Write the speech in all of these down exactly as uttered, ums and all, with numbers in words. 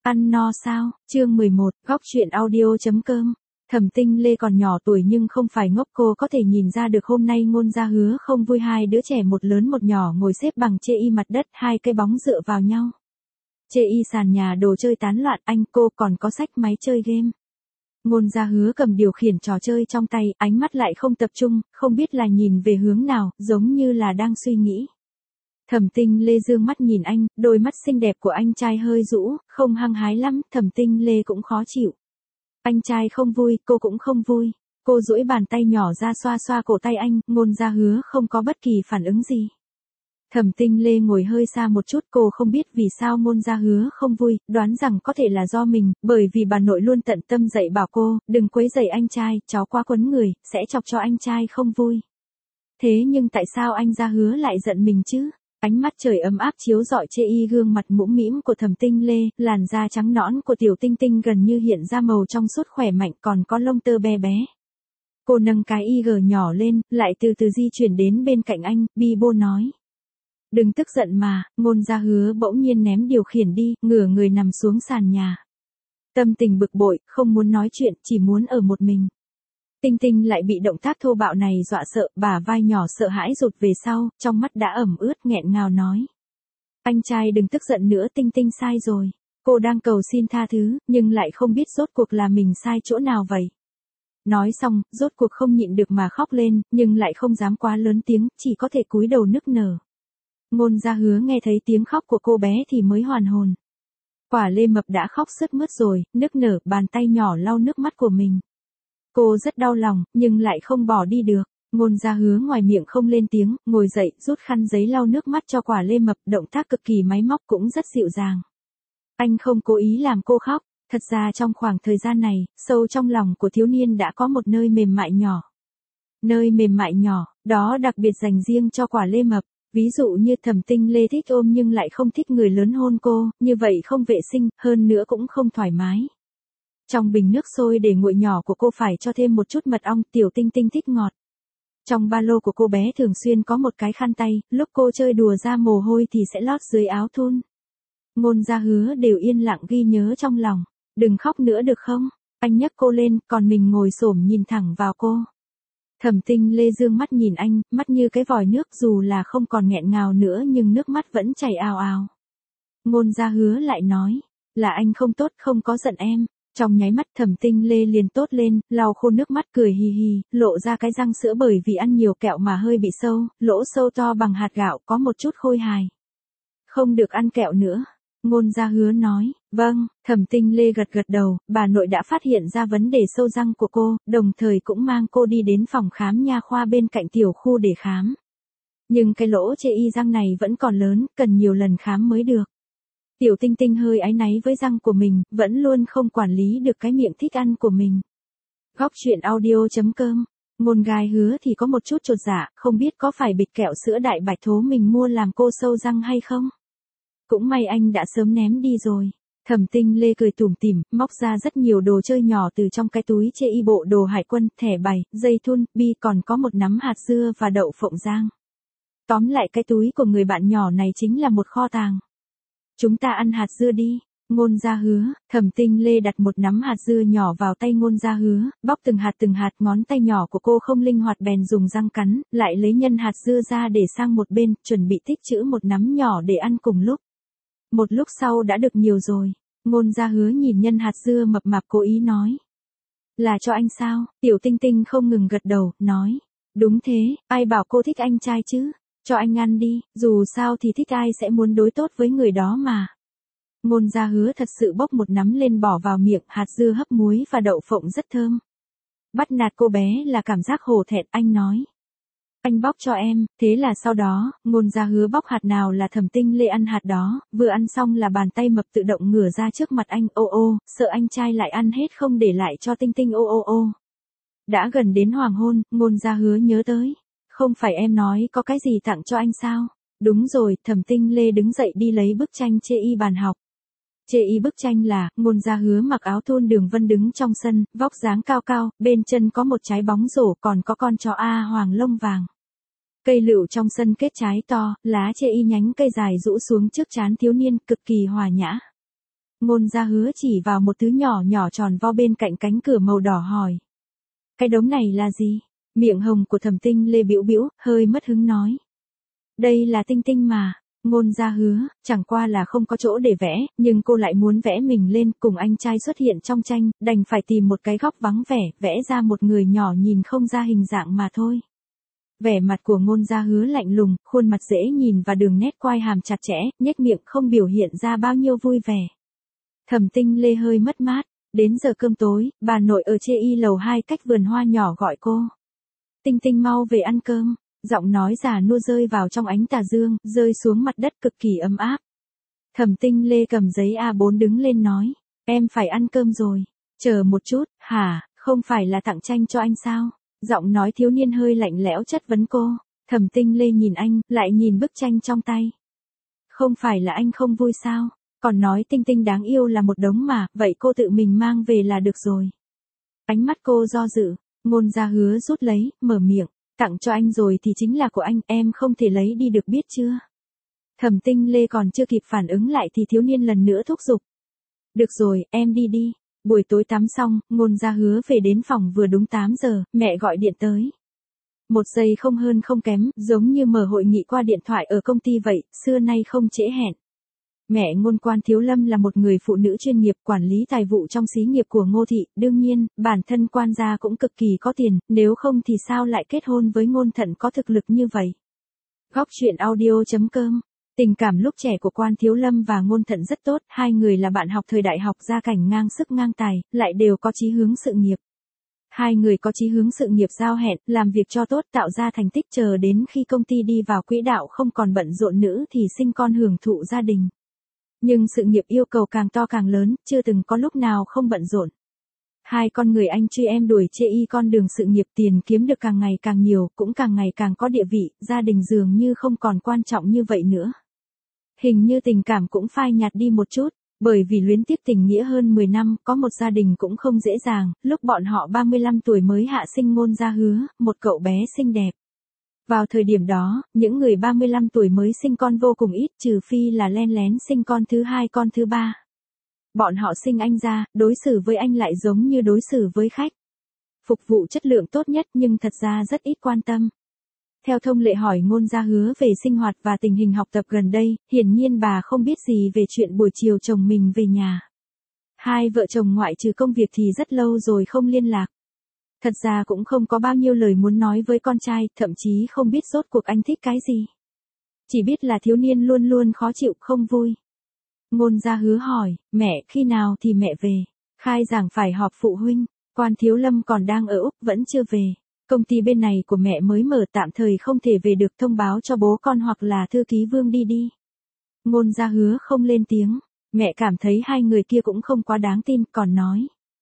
Ăn no sao? Chương mười một, góc truyện audio.com. Thẩm Tinh Lê còn nhỏ tuổi nhưng không phải ngốc, cô có thể nhìn ra được hôm nay Ngôn Gia Hứa không vui. Hai đứa trẻ một lớn một nhỏ ngồi xếp bằng chê y mặt đất, hai cái bóng dựa vào nhau. Chê y sàn nhà đồ chơi tán loạn, anh cô còn có sách máy chơi game. Ngôn Gia Hứa cầm điều khiển trò chơi trong tay, ánh mắt lại không tập trung, không biết là nhìn về hướng nào, giống như là đang suy nghĩ. Thẩm Tinh Lê dương mắt nhìn anh, đôi mắt xinh đẹp của anh trai hơi rũ, không hăng hái lắm, Thẩm Tinh Lê cũng khó chịu. Anh trai không vui, cô cũng không vui. Cô duỗi bàn tay nhỏ ra xoa xoa cổ tay anh, Ngôn Gia Hứa không có bất kỳ phản ứng gì. Thẩm Tinh Lê ngồi hơi xa một chút, cô không biết vì sao Ngôn Gia Hứa không vui, đoán rằng có thể là do mình, bởi vì bà nội luôn tận tâm dạy bảo cô, đừng quấy rầy anh trai, cháu quá quấn người, sẽ chọc cho anh trai không vui. Thế nhưng tại sao anh Gia Hứa lại giận mình chứ? Ánh mắt trời ấm áp chiếu rọi chê y gương mặt mũm mĩm của Thẩm Tinh Lê, làn da trắng nõn của Tiểu Tinh Tinh gần như hiện ra màu trong suốt khỏe mạnh, còn có lông tơ bé bé. Cô nâng cái y gờ nhỏ lên, lại từ từ di chuyển đến bên cạnh anh, bi bô nói. Đừng tức giận mà. Ngôn Gia Hứa bỗng nhiên ném điều khiển đi, ngửa người nằm xuống sàn nhà. Tâm tình bực bội, không muốn nói chuyện, chỉ muốn ở một mình. Tinh Tinh lại bị động tác thô bạo này dọa sợ, bả vai nhỏ sợ hãi rụt về sau, trong mắt đã ẩm ướt, nghẹn ngào nói. Anh trai đừng tức giận nữa, Tinh Tinh sai rồi. Cô đang cầu xin tha thứ, nhưng lại không biết rốt cuộc là mình sai chỗ nào vậy. Nói xong, rốt cuộc không nhịn được mà khóc lên, nhưng lại không dám quá lớn tiếng, chỉ có thể cúi đầu nức nở. Ngôn Gia Hứa nghe thấy tiếng khóc của cô bé thì mới hoàn hồn. Quả lê mập đã khóc sướt mướt rồi, nức nở, bàn tay nhỏ lau nước mắt của mình. Cô rất đau lòng, nhưng lại không bỏ đi được. Ngôn Gia Hứa ngoài miệng không lên tiếng, ngồi dậy, rút khăn giấy lau nước mắt cho quả lê mập, động tác cực kỳ máy móc cũng rất dịu dàng. Anh không cố ý làm cô khóc, thật ra trong khoảng thời gian này, sâu trong lòng của thiếu niên đã có một nơi mềm mại nhỏ. Nơi mềm mại nhỏ, đó đặc biệt dành riêng cho quả lê mập. Ví dụ như Thẩm Tinh Lê thích ôm nhưng lại không thích người lớn hôn cô, như vậy không vệ sinh, hơn nữa cũng không thoải mái. Trong bình nước sôi để nguội nhỏ của cô phải cho thêm một chút mật ong, Tiểu Tinh Tinh thích ngọt. Trong ba lô của cô bé thường xuyên có một cái khăn tay, lúc cô chơi đùa ra mồ hôi thì sẽ lót dưới áo thun. Ngôn Gia Hứa đều yên lặng ghi nhớ trong lòng. Đừng khóc nữa được không? Anh nhấc cô lên, còn mình ngồi xổm nhìn thẳng vào cô. Thẩm Tinh Lê dương mắt nhìn anh, mắt như cái vòi nước, dù là không còn nghẹn ngào nữa nhưng nước mắt vẫn chảy ào ào. Ngôn Gia Hứa lại nói, là anh không tốt, không có giận em. Trong nháy mắt Thẩm Tinh Lê liền tốt lên, lau khô nước mắt cười hì hì, lộ ra cái răng sữa bởi vì ăn nhiều kẹo mà hơi bị sâu, lỗ sâu to bằng hạt gạo, có một chút khôi hài. Không được ăn kẹo nữa. Ngôn Gia Hứa nói, vâng. Thẩm Tinh Lê gật gật đầu, bà nội đã phát hiện ra vấn đề sâu răng của cô, đồng thời cũng mang cô đi đến phòng khám nha khoa bên cạnh tiểu khu để khám. Nhưng cái lỗ chê y răng này vẫn còn lớn, cần nhiều lần khám mới được. Tiểu Tinh Tinh hơi áy náy với răng của mình, vẫn luôn không quản lý được cái miệng thích ăn của mình. Góc truyện audio.com. Ngôn Gai Hứa thì có một chút chột dạ, không biết có phải bịch kẹo sữa đại bạch thố mình mua làm cô sâu răng hay không. Cũng may anh đã sớm ném đi rồi. Thẩm Tinh Lê cười tủm tỉm, móc ra rất nhiều đồ chơi nhỏ từ trong cái túi chê y, bộ đồ hải quân, thẻ bài, dây thun, bi, còn có một nắm hạt dưa và đậu phộng rang. Tóm lại cái túi của người bạn nhỏ này chính là một kho tàng. Chúng ta ăn hạt dưa đi. Ngôn Gia Hứa. Thẩm Tinh Lê đặt một nắm hạt dưa nhỏ vào tay Ngôn Gia Hứa, bóc từng hạt từng hạt, ngón tay nhỏ của cô không linh hoạt bèn dùng răng cắn, lại lấy nhân hạt dưa ra để sang một bên, chuẩn bị tích trữ một nắm nhỏ để ăn cùng lúc. Một lúc sau đã được nhiều rồi. Ngôn Gia Hứa nhìn nhân hạt dưa mập mạp cố ý nói. Là cho anh sao? Tiểu Tinh Tinh không ngừng gật đầu, nói. Đúng thế, ai bảo cô thích anh trai chứ? Cho anh ăn đi, dù sao thì thích ai sẽ muốn đối tốt với người đó mà. Ngôn Gia Hứa thật sự bốc một nắm lên bỏ vào miệng, hạt dưa hấp muối và đậu phộng rất thơm. Bắt nạt cô bé là cảm giác hổ thẹn, anh nói. Anh bóc cho em. Thế là sau đó, Ngôn Gia Hứa bóc hạt nào là Thẩm Tinh Lê ăn hạt đó, vừa ăn xong là bàn tay mập tự động ngửa ra trước mặt anh, ô ô, sợ anh trai lại ăn hết không để lại cho Tinh Tinh, ô ô ô. Đã gần đến hoàng hôn, Ngôn Gia Hứa nhớ tới. Không phải em nói có cái gì tặng cho anh sao? Đúng rồi. Thẩm Tinh Lê đứng dậy đi lấy bức tranh chê y bàn học. Chê y bức tranh là, Ngôn Gia Hứa mặc áo thun đường vân đứng trong sân, vóc dáng cao cao, bên chân có một trái bóng rổ, còn có con chó A hoàng lông vàng. Cây lựu trong sân kết trái to, lá chê y nhánh cây dài rũ xuống trước trán thiếu niên, cực kỳ hòa nhã. Ngôn Gia Hứa chỉ vào một thứ nhỏ nhỏ tròn vo bên cạnh cánh cửa màu đỏ hỏi. Cái đống này là gì? Miệng hồng của Thẩm Tinh Lê bĩu bĩu, hơi mất hứng nói. Đây là tinh tinh mà. Ngôn Gia Hứa, chẳng qua là không có chỗ để vẽ, nhưng cô lại muốn vẽ mình lên cùng anh trai xuất hiện trong tranh, đành phải tìm một cái góc vắng vẻ, vẽ ra một người nhỏ nhìn không ra hình dạng mà thôi. Vẻ mặt của Ngôn Gia Hứa lạnh lùng, khuôn mặt dễ nhìn và đường nét quai hàm chặt chẽ, nhếch miệng không biểu hiện ra bao nhiêu vui vẻ. Thẩm Tinh Lê hơi mất mát, đến giờ cơm tối, bà nội ở chê y lầu hai cách vườn hoa nhỏ gọi cô. Tinh Tinh mau về ăn cơm. Giọng nói già nua rơi vào trong ánh tà dương, rơi xuống mặt đất cực kỳ ấm áp. Thẩm Tinh Lê cầm giấy a bốn đứng lên nói, em phải ăn cơm rồi. Chờ một chút, hả, không phải là tặng tranh cho anh sao? Giọng nói thiếu niên hơi lạnh lẽo chất vấn cô. Thẩm Tinh Lê nhìn anh, lại nhìn bức tranh trong tay. Không phải là anh không vui sao? Còn nói Tinh Tinh đáng yêu là một đống mà, vậy cô tự mình mang về là được rồi. Ánh mắt cô do dự, Ngôn Gia Hứa rút lấy, mở miệng. Tặng cho anh rồi thì chính là của anh, em không thể lấy đi được biết chưa? Thẩm Tinh Lê còn chưa kịp phản ứng lại thì thiếu niên lần nữa thúc giục. Được rồi, em đi đi. Buổi tối tắm xong, Ngôn Gia Hứa về đến phòng vừa đúng tám giờ, mẹ gọi điện tới. Một giây không hơn không kém, giống như mở hội nghị qua điện thoại ở công ty vậy, xưa nay không trễ hẹn. Mẹ Ngôn Quan Thiếu Lâm là một người phụ nữ chuyên nghiệp quản lý tài vụ trong xí nghiệp của Ngô Thị, đương nhiên, bản thân quan gia cũng cực kỳ có tiền, nếu không thì sao lại kết hôn với Ngôn Thận có thực lực như vậy. Góc truyện audio chấm com. Tình cảm lúc trẻ của Quan Thiếu Lâm và Ngôn Thận rất tốt, hai người là bạn học thời đại học gia cảnh ngang sức ngang tài, lại đều có chí hướng sự nghiệp. Hai người có chí hướng sự nghiệp giao hẹn, làm việc cho tốt tạo ra thành tích chờ đến khi công ty đi vào quỹ đạo không còn bận rộn nữa thì sinh con hưởng thụ gia đình. Nhưng sự nghiệp yêu cầu càng to càng lớn, chưa từng có lúc nào không bận rộn. Hai con người anh truy em đuổi chê y con đường sự nghiệp tiền kiếm được càng ngày càng nhiều, cũng càng ngày càng có địa vị, gia đình dường như không còn quan trọng như vậy nữa. Hình như tình cảm cũng phai nhạt đi một chút, bởi vì luyến tiếc tình nghĩa hơn mười năm, có một gia đình cũng không dễ dàng, lúc bọn họ ba mươi lăm tuổi mới hạ sinh Ngôn Gia Hứa, một cậu bé xinh đẹp. Vào thời điểm đó, những người ba mươi lăm tuổi mới sinh con vô cùng ít, trừ phi là len lén sinh con thứ hai con thứ ba. Bọn họ sinh anh ra, đối xử với anh lại giống như đối xử với khách. Phục vụ chất lượng tốt nhất nhưng thật ra rất ít quan tâm. Theo thông lệ hỏi Ngôn Gia Hứa về sinh hoạt và tình hình học tập gần đây, hiển nhiên bà không biết gì về chuyện buổi chiều chồng mình về nhà. Hai vợ chồng ngoại trừ công việc thì rất lâu rồi không liên lạc. Thật ra cũng không có bao nhiêu lời muốn nói với con trai, thậm chí không biết rốt cuộc anh thích cái gì. Chỉ biết là thiếu niên luôn luôn khó chịu, không vui. Ngôn Gia Hứa hỏi, mẹ, khi nào thì mẹ về? Khai giảng phải họp phụ huynh, Quan Thiếu Lâm còn đang ở Úc vẫn chưa về. Công ty bên này của mẹ mới mở tạm thời không thể về được, thông báo cho bố con hoặc là thư ký Vương đi đi. Ngôn Gia Hứa không lên tiếng, mẹ cảm thấy hai người kia cũng không quá đáng tin, còn nói.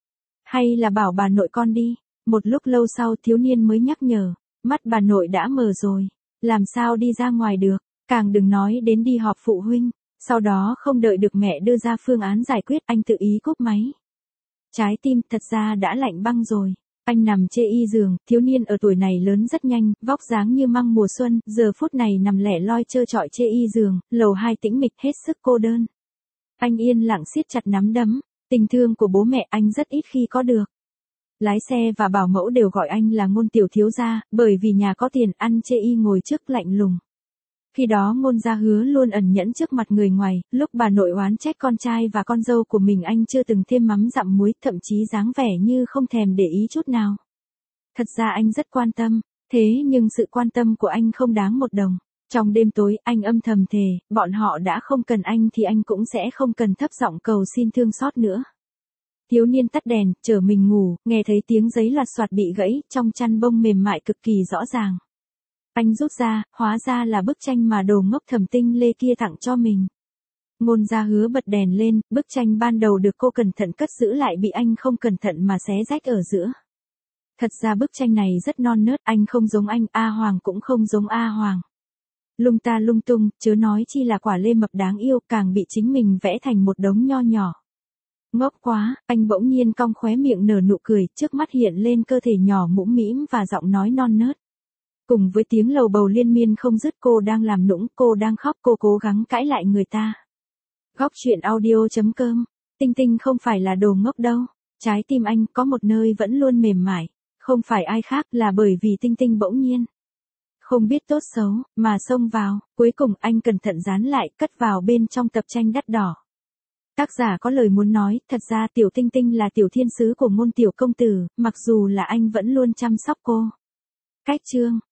Hay là bảo bà nội con đi. Một lúc lâu sau thiếu niên mới nhắc nhở, mắt bà nội đã mờ rồi, làm sao đi ra ngoài được, càng đừng nói đến đi họp phụ huynh. Sau đó không đợi được mẹ đưa ra phương án giải quyết, anh tự ý cúp máy. Trái tim thật ra đã lạnh băng rồi. Anh nằm chê y giường, thiếu niên ở tuổi này lớn rất nhanh, vóc dáng như măng mùa xuân, giờ phút này nằm lẻ loi trơ trọi chê y giường, lầu hai tĩnh mịch hết sức cô đơn. Anh yên lặng siết chặt nắm đấm, tình thương của bố mẹ anh rất ít khi có được. Lái xe và bảo mẫu đều gọi anh là Ngôn tiểu thiếu gia, bởi vì nhà có tiền, ăn chê y ngồi trước lạnh lùng. Khi đó Ngôn Gia Hứa luôn ẩn nhẫn trước mặt người ngoài, lúc bà nội oán trách con trai và con dâu của mình anh chưa từng thêm mắm dặm muối, thậm chí dáng vẻ như không thèm để ý chút nào. Thật ra anh rất quan tâm, thế nhưng sự quan tâm của anh không đáng một đồng. Trong đêm tối, anh âm thầm thề, bọn họ đã không cần anh thì anh cũng sẽ không cần thấp giọng cầu xin thương xót nữa. Thiếu niên tắt đèn, chở mình ngủ, nghe thấy tiếng giấy loạt soạt bị gãy, trong chăn bông mềm mại cực kỳ rõ ràng. Anh rút ra, hóa ra là bức tranh mà đồ ngốc Thẩm Tinh Lê kia tặng cho mình. Ngôn Gia Hứa bật đèn lên, bức tranh ban đầu được cô cẩn thận cất giữ lại bị anh không cẩn thận mà xé rách ở giữa. Thật ra bức tranh này rất non nớt, anh không giống anh, A Hoàng cũng không giống A Hoàng. Lung ta lung tung, chớ nói chi là quả lê mập đáng yêu, càng bị chính mình vẽ thành một đống nho nhỏ. Ngốc quá, anh bỗng nhiên cong khóe miệng nở nụ cười, trước mắt hiện lên cơ thể nhỏ mũm mĩm và giọng nói non nớt. Cùng với tiếng lầu bầu liên miên không dứt, cô đang làm nũng, cô đang khóc, cô cố gắng cãi lại người ta. Góc truyện audio chấm com Tinh Tinh không phải là đồ ngốc đâu. Trái tim anh có một nơi vẫn luôn mềm mại. Không phải ai khác là bởi vì Tinh Tinh bỗng nhiên không biết tốt xấu, mà xông vào, cuối cùng anh cẩn thận dán lại, cất vào bên trong tập tranh đắt đỏ. Tác giả có lời muốn nói, thật ra tiểu Tinh Tinh là tiểu thiên sứ của môn tiểu công tử, mặc dù là anh vẫn luôn chăm sóc cô. Cách chương